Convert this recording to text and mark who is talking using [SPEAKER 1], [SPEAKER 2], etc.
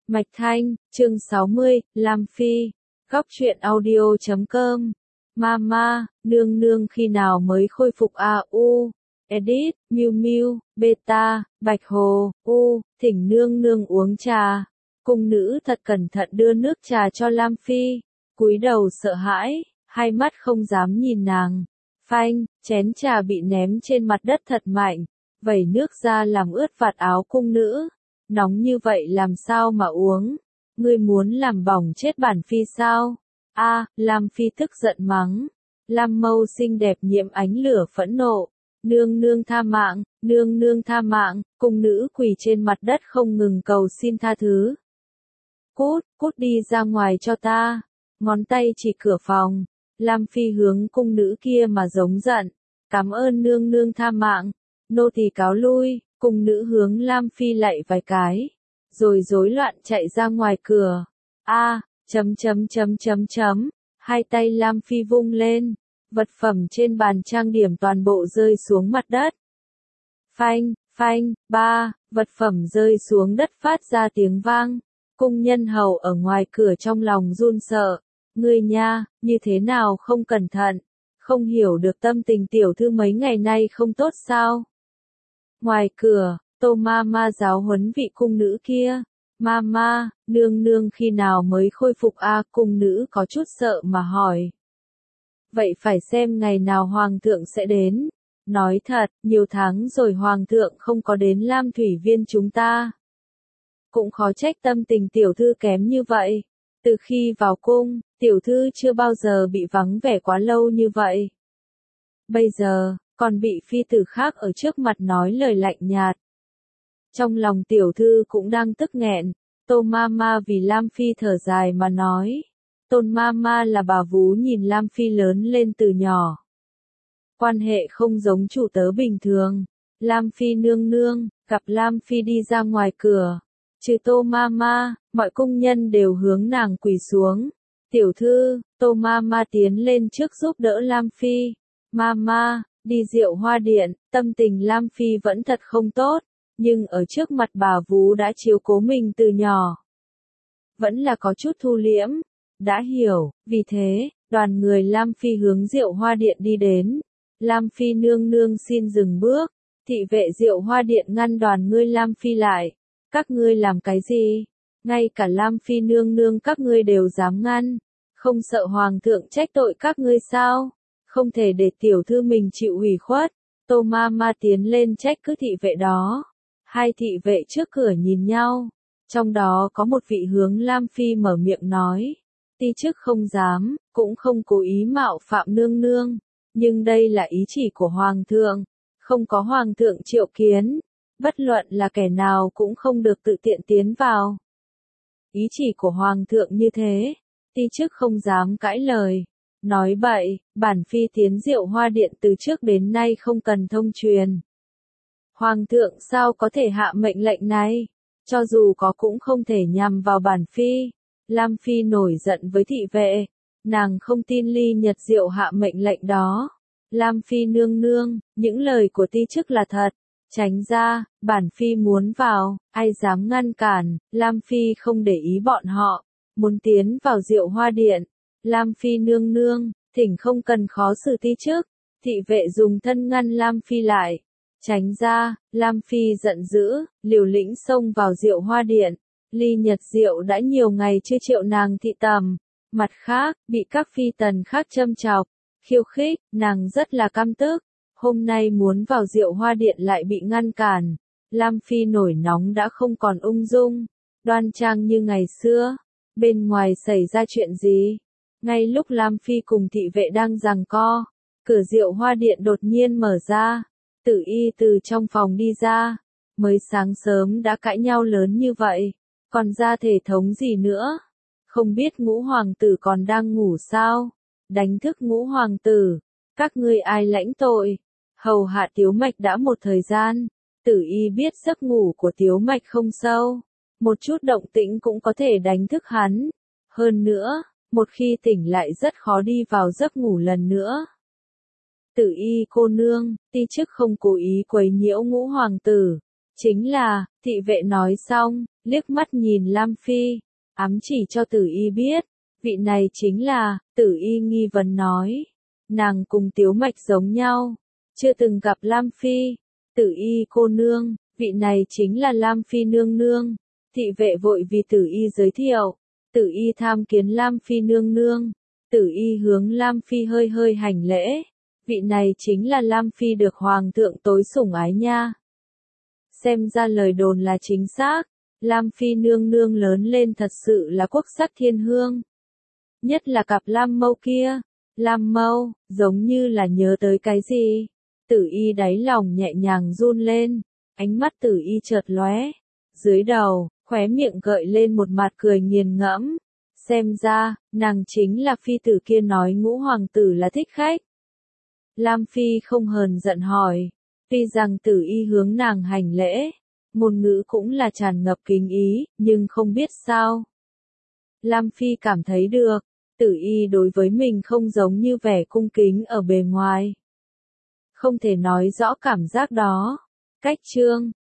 [SPEAKER 1] Mạch Thanh, chương 60, Lam Phi, góc truyện audio.com. Mama, nương nương khi nào mới khôi phục AU, edit, Miu Miu, beta, Bạch Hồ, thỉnh nương nương uống trà. Cung nữ thật cẩn thận đưa nước trà cho Lam Phi, cúi đầu sợ hãi, hai mắt không dám nhìn nàng. Phanh, chén trà bị ném trên mặt đất thật mạnh, vẩy nước ra làm ướt vạt áo cung nữ. Nóng như vậy làm sao mà uống? Ngươi muốn làm bỏng chết bản phi sao? Lam Phi tức giận mắng. Lam mâu xinh đẹp nhiễm ánh lửa phẫn nộ. Nương nương tha mạng, nương nương tha mạng, cung nữ quỳ trên mặt đất không ngừng cầu xin tha thứ. Cút đi ra ngoài cho ta. Ngón tay chỉ cửa phòng. Lam Phi hướng cung nữ kia mà giống giận. Cảm ơn nương nương tha mạng. Nô tỳ cáo lui. Cung nữ hướng Lam Phi lạy vài cái, rồi rối loạn chạy ra ngoài cửa. Hai tay Lam Phi vung lên, vật phẩm trên bàn trang điểm toàn bộ rơi xuống mặt đất. Phanh, vật phẩm rơi xuống đất phát ra tiếng vang. Cung nhân hầu ở ngoài cửa trong lòng run sợ. Ngươi nha, như thế nào không cẩn thận, không hiểu được tâm tình tiểu thư mấy ngày nay không tốt sao? Ngoài cửa, Tô Mama giáo huấn vị cung nữ kia. Mama, nương nương khi nào mới khôi phục cung nữ có chút sợ mà hỏi. Vậy phải xem ngày nào hoàng thượng sẽ đến. Nói thật, nhiều tháng rồi hoàng thượng không có đến Lam Thủy Viên chúng ta. Cũng khó trách tâm tình tiểu thư kém như vậy. Từ khi vào cung, tiểu thư chưa bao giờ bị vắng vẻ quá lâu như vậy. Bây giờ, còn bị phi tử khác ở trước mặt nói lời lạnh nhạt. Trong lòng tiểu thư cũng đang tức nghẹn. Tô Mama vì Lam Phi thở dài mà nói. Tôn Mama là bà vú nhìn Lam Phi lớn lên từ nhỏ. Quan hệ không giống chủ tớ bình thường. Lam Phi nương nương, gặp Lam Phi đi ra ngoài cửa. Trừ Tô Mama, mọi cung nhân đều hướng nàng quỳ xuống. Tiểu thư, Tô Mama tiến lên trước giúp đỡ Lam Phi. Mama, đi Diệu Hoa Điện, tâm tình Lam Phi vẫn thật không tốt, nhưng ở trước mặt bà vú đã chiếu cố mình từ nhỏ. Vẫn là có chút thu liễm, đã hiểu, vì thế, đoàn người Lam Phi hướng Diệu Hoa Điện đi đến. Lam Phi nương nương xin dừng bước, thị vệ Diệu Hoa Điện ngăn đoàn ngươi Lam Phi lại. Các ngươi làm cái gì? Ngay cả Lam Phi nương nương các ngươi đều dám ngăn, không sợ hoàng thượng trách tội các ngươi sao? Không thể để tiểu thư mình chịu ủy khuất. Tô Mama tiến lên trách cứ thị vệ đó. Hai thị vệ trước cửa nhìn nhau. Trong đó có một vị hướng Lam Phi mở miệng nói. Ti chức không dám, cũng không cố ý mạo phạm nương nương. Nhưng đây là ý chỉ của hoàng thượng. Không có hoàng thượng triệu kiến. Bất luận là kẻ nào cũng không được tự tiện tiến vào. Ý chỉ của hoàng thượng như thế. Ti chức không dám cãi lời. Nói bậy, bản phi tiến Diệu Hoa Điện từ trước đến nay không cần thông truyền. Hoàng thượng sao có thể hạ mệnh lệnh này? Cho dù có cũng không thể nhằm vào bản phi. Lam Phi nổi giận với thị vệ. Nàng không tin Ly Nhật Diệu hạ mệnh lệnh đó. Lam Phi nương nương, những lời của ti chức là thật. Tránh ra, bản phi muốn vào, ai dám ngăn cản. Lam Phi không để ý bọn họ. Muốn tiến vào Diệu Hoa Điện. Lam Phi nương nương, thỉnh không cần khó xử ti chức. Thị vệ dùng thân ngăn Lam Phi lại. Tránh ra, Lam Phi giận dữ, liều lĩnh xông vào Diệu Hoa Điện. Ly Nhật Diệu đã nhiều ngày chưa triệu nàng thị tầm. Mặt khác, bị các phi tần khác châm chọc, khiêu khích, nàng rất là căm tức. Hôm nay muốn vào Diệu Hoa Điện lại bị ngăn cản. Lam Phi nổi nóng đã không còn ung dung, đoan trang như ngày xưa. Bên ngoài xảy ra chuyện gì? Ngay lúc Lam Phi cùng thị vệ đang giằng co, cửa Diệu Hoa Điện đột nhiên mở ra. Tử Y từ trong phòng đi ra. Mới sáng sớm đã cãi nhau lớn như vậy, còn ra thể thống gì nữa? Không biết ngũ hoàng tử còn đang ngủ sao? Đánh thức ngũ hoàng tử. Các ngươi ai lãnh tội? Hầu hạ Tiếu Mạch đã một thời gian. Tử Y biết giấc ngủ của Tiếu Mạch không sâu. Một chút động tĩnh cũng có thể đánh thức hắn. Hơn nữa, một khi tỉnh lại rất khó đi vào giấc ngủ lần nữa. Tử Y cô nương, ti chức không cố ý quấy nhiễu ngũ hoàng tử. Chính là, thị vệ nói xong, liếc mắt nhìn Lam Phi, ám chỉ cho Tử Y biết, vị này chính là, Tử Y nghi vấn nói. Nàng cùng Tiếu Mạch giống nhau, chưa từng gặp Lam Phi. Tử Y cô nương, vị này chính là Lam Phi nương nương. Thị vệ vội vì Tử Y giới thiệu. Tử Y tham kiến Lam Phi nương nương. Tử Y hướng Lam Phi hơi hơi hành lễ. Vị này chính là Lam Phi được Hoàng thượng tối sủng ái nha. Xem ra lời đồn là chính xác. Lam Phi nương nương lớn lên thật sự là quốc sắc thiên hương. Nhất là cặp Lam Mâu kia. Lam Mâu, giống như là nhớ tới cái gì. Tử Y đáy lòng nhẹ nhàng run lên. Ánh mắt Tử Y chợt lóe. Dưới đầu, khóe miệng gợi lên một mặt cười nghiền ngẫm. Xem ra, nàng chính là phi tử kia nói ngũ hoàng tử là thích khách. Lam Phi không hờn giận hỏi. Tuy rằng Tử Y hướng nàng hành lễ, ngôn ngữ cũng là tràn ngập kính ý, nhưng không biết sao. Lam Phi cảm thấy được, Tử Y đối với mình không giống như vẻ cung kính ở bề ngoài. Không thể nói rõ cảm giác đó. Cách chương